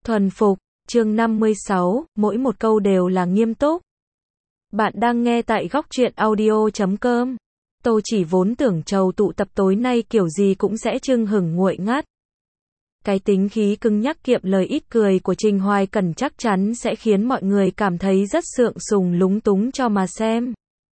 Thuần phục, chương 56, mỗi một câu đều là nghiêm túc. Bạn đang nghe tại góc truyện audio.com. Tô Chỉ vốn tưởng trầu tụ tập tối nay kiểu gì cũng sẽ chưng hửng nguội ngắt. Cái tính khí cứng nhắc kiệm lời ít cười của Trình Hoài Cẩn chắc chắn sẽ khiến mọi người cảm thấy rất sượng sùng lúng túng cho mà xem.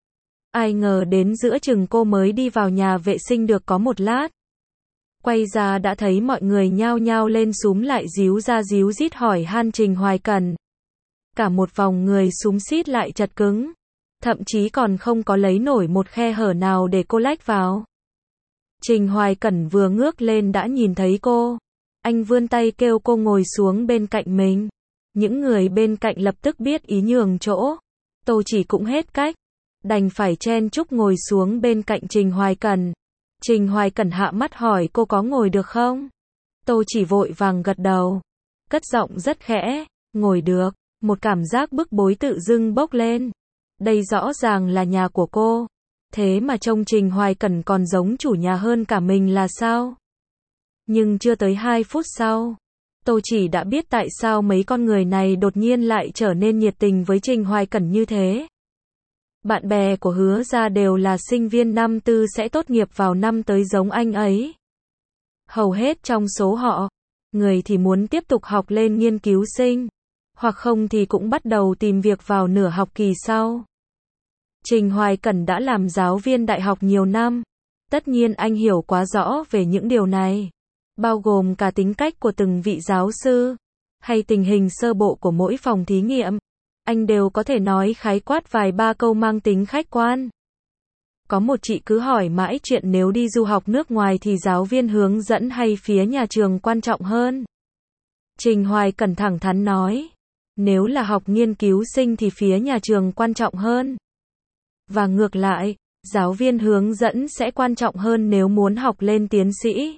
Ai ngờ đến giữa chừng cô mới đi vào nhà vệ sinh được có một lát. Quay ra đã thấy mọi người nhao nhao lên xúm lại díu ra díu dít hỏi han Trình Hoài Cẩn. Cả một vòng người xúm xít lại chật cứng. Thậm chí còn không có lấy nổi một khe hở nào để cô lách vào. Trình Hoài Cẩn vừa ngước lên đã nhìn thấy cô. Anh vươn tay kêu cô ngồi xuống bên cạnh mình. Những người bên cạnh lập tức biết ý nhường chỗ. Tô Chỉ cũng hết cách. Đành phải chen chúc ngồi xuống bên cạnh Trình Hoài Cẩn. Trình Hoài Cẩn hạ mắt hỏi cô có ngồi được không? Tô Chỉ vội vàng gật đầu. Cất giọng rất khẽ, ngồi được. Một cảm giác bức bối tự dưng bốc lên. Đây rõ ràng là nhà của cô. Thế mà trông Trình Hoài Cẩn còn giống chủ nhà hơn cả mình là sao? Nhưng chưa tới 2 phút sau, Tô Chỉ đã biết tại sao mấy con người này đột nhiên lại trở nên nhiệt tình với Trình Hoài Cẩn như thế. Bạn bè của Hứa Gia đều là sinh viên năm tư sẽ tốt nghiệp vào năm tới giống anh ấy. Hầu hết trong số họ, người thì muốn tiếp tục học lên nghiên cứu sinh, hoặc không thì cũng bắt đầu tìm việc vào nửa học kỳ sau. Trình Hoài Cẩn đã làm giáo viên đại học nhiều năm, tất nhiên anh hiểu quá rõ về những điều này, bao gồm cả tính cách của từng vị giáo sư, hay tình hình sơ bộ của mỗi phòng thí nghiệm. Anh đều có thể nói khái quát vài ba câu mang tính khách quan. Có một chị cứ hỏi mãi chuyện nếu đi du học nước ngoài thì giáo viên hướng dẫn hay phía nhà trường quan trọng hơn. Trình Hoài Cẩn thẳng thắn nói, nếu là học nghiên cứu sinh thì phía nhà trường quan trọng hơn. Và ngược lại, giáo viên hướng dẫn sẽ quan trọng hơn nếu muốn học lên tiến sĩ.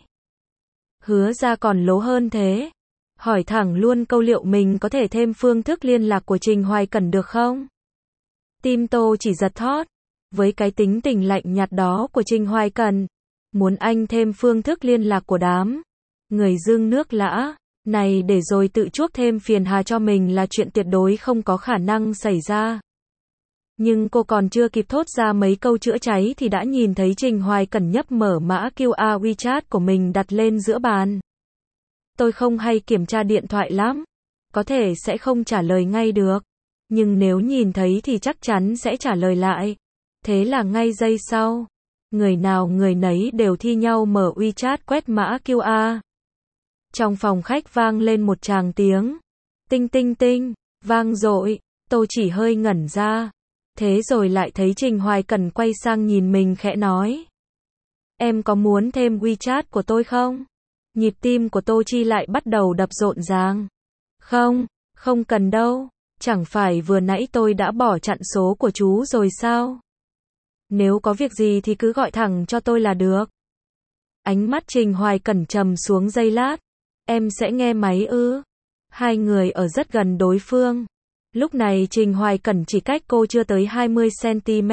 Hứa Ra còn lố hơn thế. Hỏi thẳng luôn câu liệu mình có thể thêm phương thức liên lạc của Trình Hoài Cẩn được không? Tim Tô Chỉ giật thót. Với cái tính tình lạnh nhạt đó của Trình Hoài Cẩn, muốn anh thêm phương thức liên lạc của đám người dưng nước lã này để rồi tự chuốc thêm phiền hà cho mình là chuyện tuyệt đối không có khả năng xảy ra. Nhưng cô còn chưa kịp thốt ra mấy câu chữa cháy thì đã nhìn thấy Trình Hoài Cẩn nhấp mở mã QR WeChat của mình đặt lên giữa bàn. Tôi không hay kiểm tra điện thoại lắm, có thể sẽ không trả lời ngay được, nhưng nếu nhìn thấy thì chắc chắn sẽ trả lời lại. Thế là ngay giây sau, người nào người nấy đều thi nhau mở WeChat quét mã QR. Trong phòng khách vang lên một tràng tiếng tinh tinh tinh, vang dội. Tô Chỉ hơi ngẩn ra, thế rồi lại thấy Trình Hoài Cẩn quay sang nhìn mình khẽ nói, em có muốn thêm WeChat của tôi không? Nhịp tim của Tô Chi lại bắt đầu đập rộn ràng. Không, không cần đâu, chẳng phải vừa nãy tôi đã bỏ chặn số của chú rồi sao? Nếu có việc gì thì cứ gọi thẳng cho tôi là được. Ánh mắt Trình Hoài Cẩn trầm xuống giây lát. Em sẽ nghe máy ư? Hai người ở rất gần đối phương. Lúc này Trình Hoài Cẩn chỉ cách cô chưa tới 20 cm.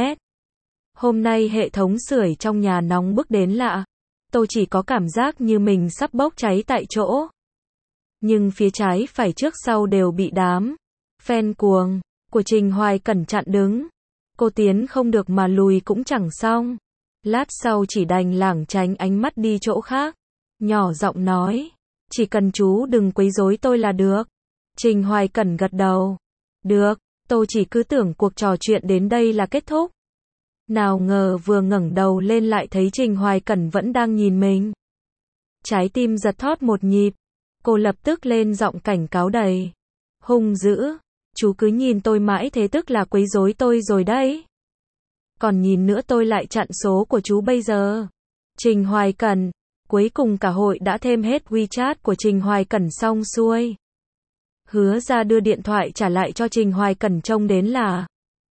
Hôm nay hệ thống sưởi trong nhà nóng bức đến lạ. Tôi chỉ có cảm giác như mình sắp bốc cháy tại chỗ. Nhưng phía trái phải trước sau đều bị đám fan cuồng của Trình Hoài Cẩn chặn đứng. Cô tiến không được mà lùi cũng chẳng xong. Lát sau chỉ đành lảng tránh ánh mắt đi chỗ khác. Nhỏ giọng nói, chỉ cần chú đừng quấy rối tôi là được. Trình Hoài Cẩn gật đầu. Được, tôi chỉ cứ tưởng cuộc trò chuyện đến đây là kết thúc. Nào ngờ vừa ngẩng đầu lên lại thấy Trình Hoài Cẩn vẫn đang nhìn mình. Trái tim giật thót một nhịp. Cô lập tức lên giọng cảnh cáo đầy hung dữ. Chú cứ nhìn tôi mãi thế tức là quấy rối tôi rồi đấy. Còn nhìn nữa tôi lại chặn số của chú bây giờ. Trình Hoài Cẩn. Cuối cùng cả hội đã thêm hết WeChat của Trình Hoài Cẩn xong xuôi. Hứa Ra đưa điện thoại trả lại cho Trình Hoài Cẩn trông đến là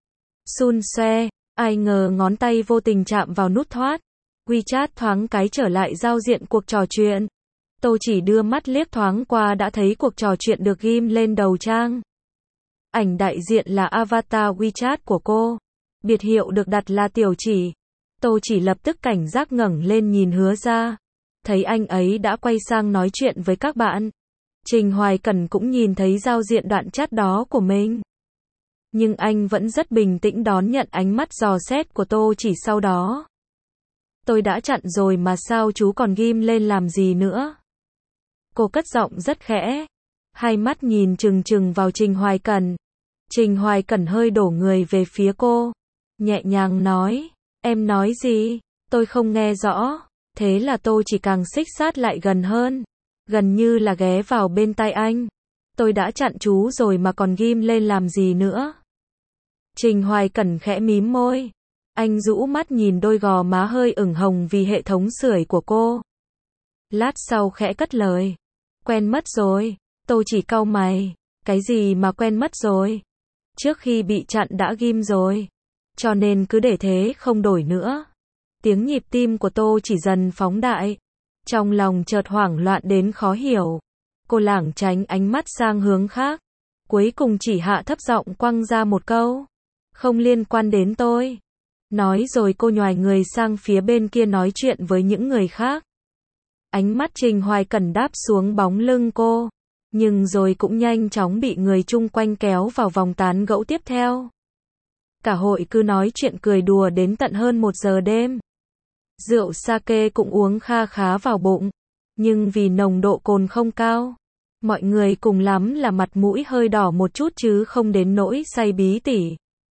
xun xoe. Ai ngờ ngón tay vô tình chạm vào nút thoát. WeChat thoáng cái trở lại giao diện cuộc trò chuyện. Tô Chỉ đưa mắt liếc thoáng qua đã thấy cuộc trò chuyện được ghim lên đầu trang. Ảnh đại diện là avatar WeChat của cô. Biệt hiệu được đặt là Tiểu Chỉ. Tô Chỉ lập tức cảnh giác ngẩng lên nhìn Hứa Ra. Thấy anh ấy đã quay sang nói chuyện với các bạn. Trình Hoài Cẩn cũng nhìn thấy giao diện đoạn chat đó của mình. Nhưng anh vẫn rất bình tĩnh đón nhận ánh mắt dò xét của Tô Chỉ sau đó. Tôi đã chặn rồi mà sao chú còn ghim lên làm gì nữa? Cô cất giọng rất khẽ. Hai mắt nhìn chừng chừng vào Trình Hoài Cẩn. Trình Hoài Cẩn hơi đổ người về phía cô. Nhẹ nhàng nói. Em nói gì? Tôi không nghe rõ. Thế là Tô Chỉ càng xích sát lại gần hơn. Gần như là ghé vào bên tai anh. Tôi đã chặn chú rồi mà còn ghim lên làm gì nữa? Trình Hoài Cẩn khẽ mím môi. Anh rũ mắt nhìn đôi gò má hơi ửng hồng vì hệ thống sưởi của cô. Lát sau khẽ cất lời. Quen mất rồi. Tô Chỉ cau mày. Cái gì mà quen mất rồi? Trước khi bị chặn đã ghim rồi. Cho nên cứ để thế không đổi nữa. Tiếng nhịp tim của Tô Chỉ dần phóng đại. Trong lòng chợt hoảng loạn đến khó hiểu. Cô lảng tránh ánh mắt sang hướng khác. Cuối cùng chỉ hạ thấp giọng quăng ra một câu. Không liên quan đến tôi. Nói rồi cô nhoài người sang phía bên kia nói chuyện với những người khác. Ánh mắt Trình Hoài Cẩn đáp xuống bóng lưng cô. Nhưng rồi cũng nhanh chóng bị người chung quanh kéo vào vòng tán gẫu tiếp theo. Cả hội cứ nói chuyện cười đùa đến tận hơn 1 giờ đêm. Rượu sake cũng uống kha khá vào bụng. Nhưng vì nồng độ cồn không cao. Mọi người cùng lắm là mặt mũi hơi đỏ một chút chứ không đến nỗi say bí tỉ.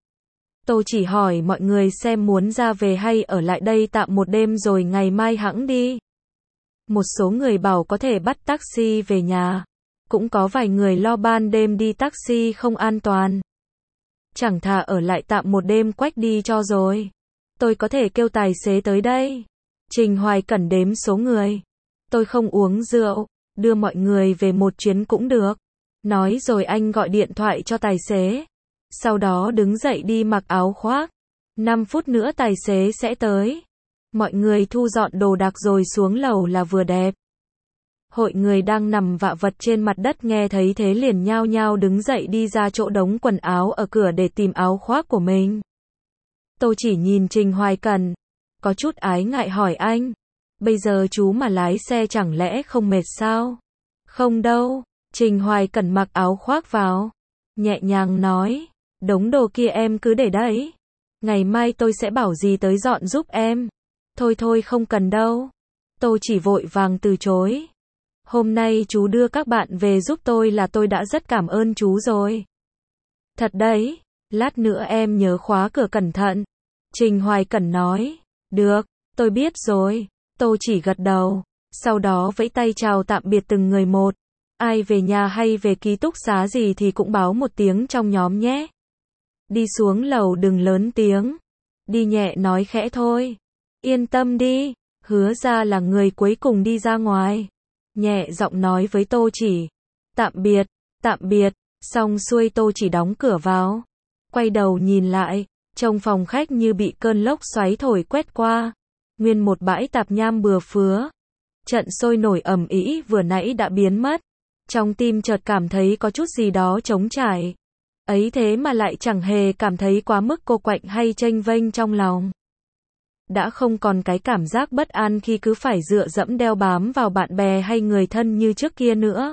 Tôi chỉ hỏi mọi người xem muốn ra về hay ở lại đây tạm một đêm rồi ngày mai hẵng đi. Một số người bảo có thể bắt taxi về nhà. Cũng có vài người lo ban đêm đi taxi không an toàn. Chẳng thà ở lại tạm một đêm quách đi cho rồi. Tôi có thể kêu tài xế tới đây. Trình Hoài Cẩn đếm số người. Tôi không uống rượu, đưa mọi người về một chuyến cũng được. Nói rồi anh gọi điện thoại cho tài xế. Sau đó đứng dậy đi mặc áo khoác. 5 phút nữa tài xế sẽ tới. Mọi người thu dọn đồ đạc rồi xuống lầu là vừa đẹp. Hội người đang nằm vạ vật trên mặt đất nghe thấy thế liền nhao nhao đứng dậy đi ra chỗ đống quần áo ở cửa để tìm áo khoác của mình. Tôi chỉ nhìn Trình Hoài Cẩn, có chút ái ngại hỏi anh, bây giờ chú mà lái xe chẳng lẽ không mệt sao? Không đâu, Trình Hoài Cẩn mặc áo khoác vào, nhẹ nhàng nói, đống đồ kia em cứ để đấy, ngày mai tôi sẽ bảo dì tới dọn giúp em. Thôi thôi không cần đâu. Tôi chỉ vội vàng từ chối. Hôm nay chú đưa các bạn về giúp tôi là tôi đã rất cảm ơn chú rồi. Thật đấy, lát nữa em nhớ khóa cửa cẩn thận. Trình Hoài Cẩn nói, được, tôi biết rồi. Tôi chỉ gật đầu, sau đó vẫy tay chào tạm biệt từng người một. Ai về nhà hay về ký túc xá gì thì cũng báo một tiếng trong nhóm nhé. Đi xuống lầu đừng lớn tiếng. Đi nhẹ nói khẽ thôi. Yên tâm đi, hứa ra là người cuối cùng đi ra ngoài. Nhẹ giọng nói với Tô Chỉ. Tạm biệt, xong xuôi Tô Chỉ đóng cửa vào. Quay đầu nhìn lại, trong phòng khách như bị cơn lốc xoáy thổi quét qua. Nguyên một bãi tạp nham bừa phứa. Trận sôi nổi ầm ĩ vừa nãy đã biến mất. Trong tim chợt cảm thấy có chút gì đó trống trải. Ấy thế mà lại chẳng hề cảm thấy quá mức cô quạnh hay chênh vênh trong lòng. Đã không còn cái cảm giác bất an khi cứ phải dựa dẫm đeo bám vào bạn bè hay người thân như trước kia nữa.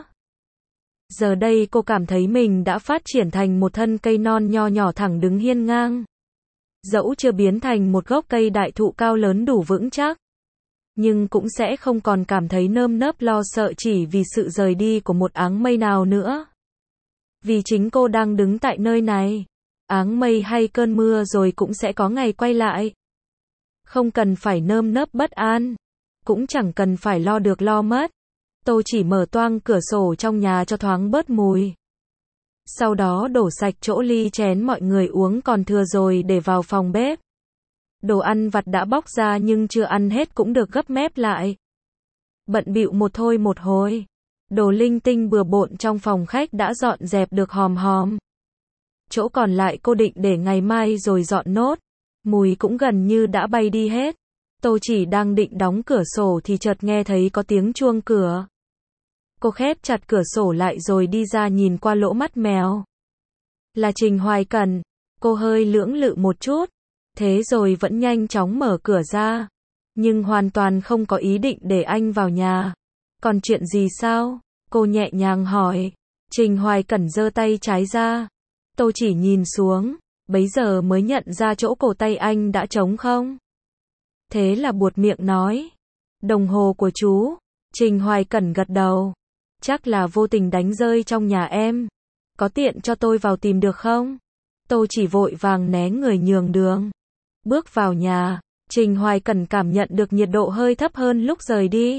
Giờ đây cô cảm thấy mình đã phát triển thành một thân cây non nho nhỏ thẳng đứng hiên ngang. Dẫu chưa biến thành một gốc cây đại thụ cao lớn đủ vững chắc, nhưng cũng sẽ không còn cảm thấy nơm nớp lo sợ chỉ vì sự rời đi của một áng mây nào nữa. Vì chính cô đang đứng tại nơi này. Áng mây hay cơn mưa rồi cũng sẽ có ngày quay lại. Không cần phải nơm nớp bất an, cũng chẳng cần phải lo được lo mất. Tôi chỉ mở toang cửa sổ trong nhà cho thoáng bớt mùi. Sau đó đổ sạch chỗ ly chén mọi người uống còn thừa rồi để vào phòng bếp. Đồ ăn vặt đã bóc ra nhưng chưa ăn hết cũng được gấp mép lại. Bận bịu một thôi một hồi. Đồ linh tinh bừa bộn trong phòng khách đã dọn dẹp được hòm hòm. Chỗ còn lại cô định để ngày mai rồi dọn nốt. Mùi cũng gần như đã bay đi hết. Tôi chỉ đang định đóng cửa sổ thì chợt nghe thấy có tiếng chuông cửa. Cô khép chặt cửa sổ lại rồi đi ra nhìn qua lỗ mắt mèo. Là Trình Hoài Cẩn. Cô hơi lưỡng lự một chút. Thế rồi vẫn nhanh chóng mở cửa ra. Nhưng hoàn toàn không có ý định để anh vào nhà. Còn chuyện gì sao? Cô nhẹ nhàng hỏi. Trình Hoài Cẩn giơ tay trái ra. Tôi chỉ nhìn xuống, bấy giờ mới nhận ra chỗ cổ tay anh đã trống không. Thế là buột miệng nói. Đồng hồ của chú. Trình Hoài Cẩn gật đầu. Chắc là vô tình đánh rơi trong nhà em. Có tiện cho tôi vào tìm được không? Tôi chỉ vội vàng né người nhường đường. Bước vào nhà, Trình Hoài Cẩn cảm nhận được nhiệt độ hơi thấp hơn lúc rời đi.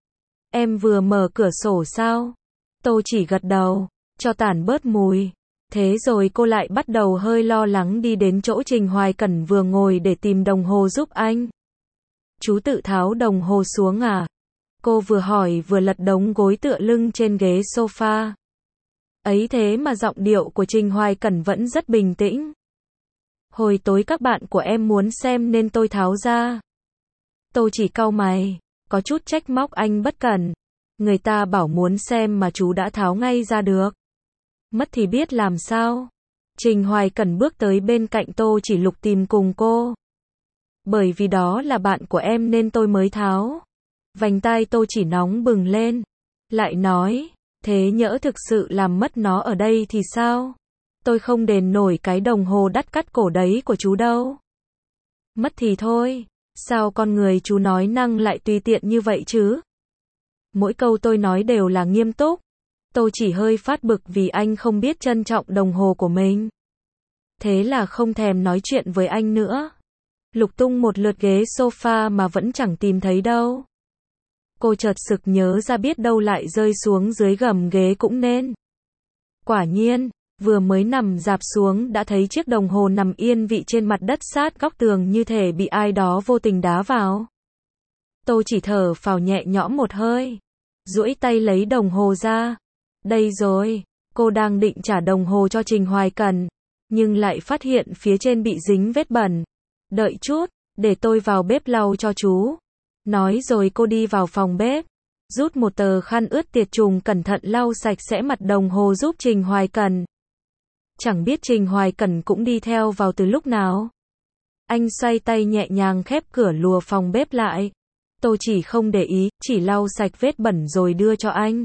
Em vừa mở cửa sổ sao? Tôi chỉ gật đầu, cho tản bớt mùi. Thế rồi cô lại bắt đầu hơi lo lắng đi đến chỗ Trình Hoài Cẩn vừa ngồi để tìm đồng hồ giúp anh. Chú tự tháo đồng hồ xuống à? Cô vừa hỏi vừa lật đống gối tựa lưng trên ghế sofa. Ấy thế mà giọng điệu của Trình Hoài Cẩn vẫn rất bình tĩnh. Hồi tối các bạn của em muốn xem nên tôi tháo ra. Tôi chỉ cau mày, có chút trách móc anh bất cẩn. Người ta bảo muốn xem mà chú đã tháo ngay ra được. Mất thì biết làm sao. Trình Hoài Cẩn bước tới bên cạnh Tô Chỉ Lục tìm cùng cô. Bởi vì đó là bạn của em nên tôi mới tháo. Vành tai Tô Chỉ nóng bừng lên. Lại nói, thế nhỡ thực sự làm mất nó ở đây thì sao? Tôi không đền nổi cái đồng hồ đắt cắt cổ đấy của chú đâu. Mất thì thôi, sao con người chú nói năng lại tùy tiện như vậy chứ? Mỗi câu tôi nói đều là nghiêm túc. Tôi chỉ hơi phát bực vì anh không biết trân trọng đồng hồ của mình. Thế là không thèm nói chuyện với anh nữa. Lục tung một lượt ghế sofa mà vẫn chẳng tìm thấy đâu. Cô chợt sực nhớ ra biết đâu lại rơi xuống dưới gầm ghế cũng nên. Quả nhiên, vừa mới nằm dạp xuống đã thấy chiếc đồng hồ nằm yên vị trên mặt đất sát góc tường như thể bị ai đó vô tình đá vào. Tôi chỉ thở phào nhẹ nhõm một hơi. Duỗi tay lấy đồng hồ ra. Đây rồi, cô đang định trả đồng hồ cho Trình Hoài Cẩn, nhưng lại phát hiện phía trên bị dính vết bẩn. Đợi chút, để tôi vào bếp lau cho chú. Nói rồi cô đi vào phòng bếp, rút một tờ khăn ướt tiệt trùng cẩn thận lau sạch sẽ mặt đồng hồ giúp Trình Hoài Cẩn. Chẳng biết Trình Hoài Cẩn cũng đi theo vào từ lúc nào. Anh xoay tay nhẹ nhàng khép cửa lùa phòng bếp lại. Tôi chỉ không để ý, chỉ lau sạch vết bẩn rồi đưa cho anh.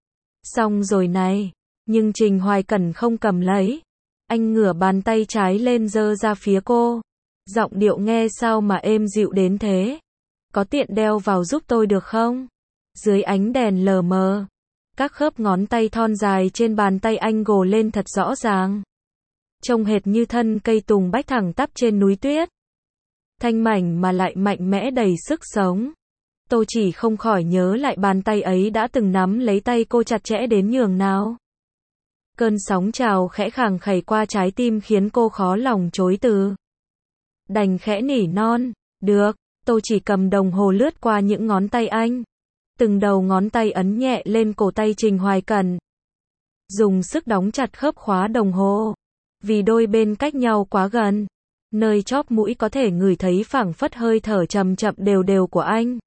Xong rồi này, nhưng Trình Hoài Cẩn không cầm lấy. Anh ngửa bàn tay trái lên giơ ra phía cô. Giọng điệu nghe sao mà êm dịu đến thế. Có tiện đeo vào giúp tôi được không? Dưới ánh đèn lờ mờ, các khớp ngón tay thon dài trên bàn tay anh gồ lên thật rõ ràng. Trông hệt như thân cây tùng bách thẳng tắp trên núi tuyết. Thanh mảnh mà lại mạnh mẽ đầy sức sống. Tôi chỉ không khỏi nhớ lại bàn tay ấy đã từng nắm lấy tay cô chặt chẽ đến nhường nào. Cơn sóng trào khẽ khàng khảy qua trái tim khiến cô khó lòng chối từ. Đành khẽ nỉ non, được, tôi chỉ cầm đồng hồ lướt qua những ngón tay anh. Từng đầu ngón tay ấn nhẹ lên cổ tay Trình Hoài Cẩn. Dùng sức đóng chặt khớp khóa đồng hồ. Vì đôi bên cách nhau quá gần. Nơi chóp mũi có thể ngửi thấy phảng phất hơi thở chậm chậm đều đều của anh.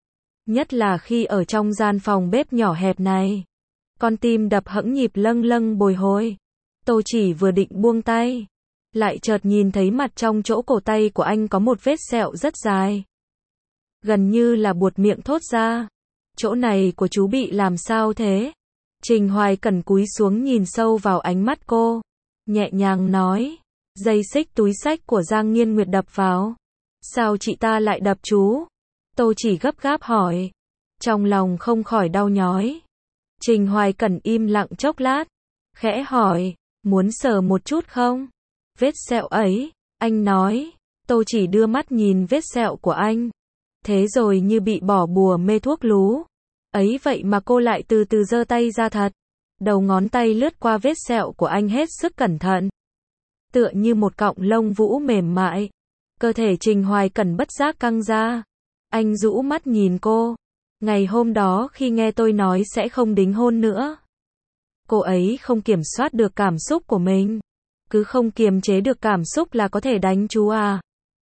Nhất là khi ở trong gian phòng bếp nhỏ hẹp này. Con tim đập hững nhịp lâng lâng bồi hồi. Tôi chỉ vừa định buông tay. Lại chợt nhìn thấy mặt trong chỗ cổ tay của anh có một vết sẹo rất dài. Gần như là buột miệng thốt ra. Chỗ này của chú bị làm sao thế? Trình Hoài Cẩn cúi xuống nhìn sâu vào ánh mắt cô. Nhẹ nhàng nói. Dây xích túi xách của Giang Nghiên Nguyệt đập vào. Sao chị ta lại đập chú? Tôi chỉ gấp gáp hỏi. Trong lòng không khỏi đau nhói. Trình Hoài Cẩn im lặng chốc lát. Khẽ hỏi. Muốn sờ một chút không? Vết sẹo ấy, anh nói. Tôi chỉ đưa mắt nhìn vết sẹo của anh. Thế rồi như bị bỏ bùa mê thuốc lú. Ấy vậy mà cô lại từ từ giơ tay ra thật. Đầu ngón tay lướt qua vết sẹo của anh hết sức cẩn thận. Tựa như một cọng lông vũ mềm mại. Cơ thể Trình Hoài Cẩn bất giác căng ra. Anh rũ mắt nhìn cô. Ngày hôm đó khi nghe tôi nói sẽ không đính hôn nữa. Cô ấy không kiểm soát được cảm xúc của mình. Cứ không kiềm chế được cảm xúc là có thể đánh chú à.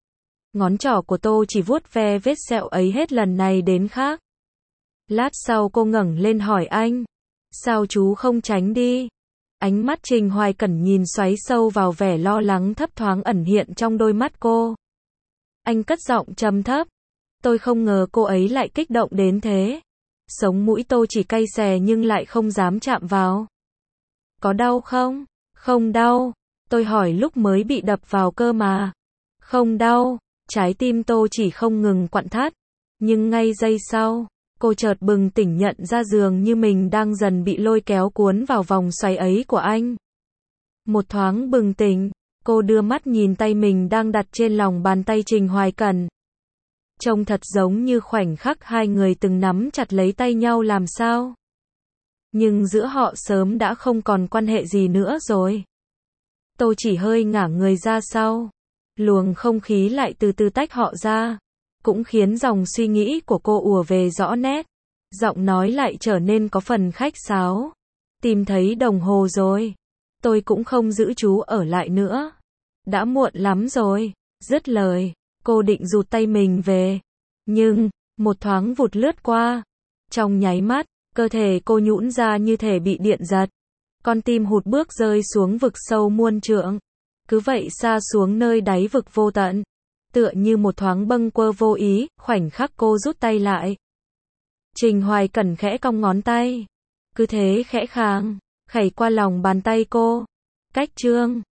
Ngón trỏ của tôi chỉ vuốt ve vết sẹo ấy hết lần này đến khác. Lát sau cô ngẩng lên hỏi anh. Sao chú không tránh đi? Ánh mắt Trình Hoài Cẩn nhìn xoáy sâu vào vẻ lo lắng thấp thoáng ẩn hiện trong đôi mắt cô. Anh cất giọng trầm thấp. Tôi không ngờ cô ấy lại kích động đến thế. Sống mũi Tô chỉ cay xè nhưng lại không dám chạm vào. Có đau không? Không đau. Tôi hỏi lúc mới bị đập vào cơ mà. Không đau. Trái tim Tô chỉ không ngừng quặn thắt. Nhưng ngay giây sau, cô chợt bừng tỉnh nhận ra dường như mình đang dần bị lôi kéo cuốn vào vòng xoáy ấy của anh. Một thoáng bừng tỉnh, cô đưa mắt nhìn tay mình đang đặt trên lòng bàn tay Trình Hoài Cẩn. Trông thật giống như khoảnh khắc hai người từng nắm chặt lấy tay nhau làm sao. Nhưng giữa họ sớm đã không còn quan hệ gì nữa rồi. Tô chỉ hơi ngả người ra sau. Luồng không khí lại từ từ tách họ ra. Cũng khiến dòng suy nghĩ của cô ùa về rõ nét. Giọng nói lại trở nên có phần khách sáo. Tìm thấy đồng hồ rồi. Tôi cũng không giữ chú ở lại nữa. Đã muộn lắm rồi. Dứt lời, cô định rụt tay mình về. Nhưng, một thoáng vụt lướt qua. Trong nháy mắt, cơ thể cô nhũn ra như thể bị điện giật. Con tim hụt bước rơi xuống vực sâu muôn trượng. Cứ vậy xa xuống nơi đáy vực vô tận. Tựa như một thoáng bâng quơ vô ý, khoảnh khắc cô rút tay lại. Trình Hoài Cẩn khẽ cong ngón tay. Cứ thế khẽ khàng, khẩy qua lòng bàn tay cô. Cách chương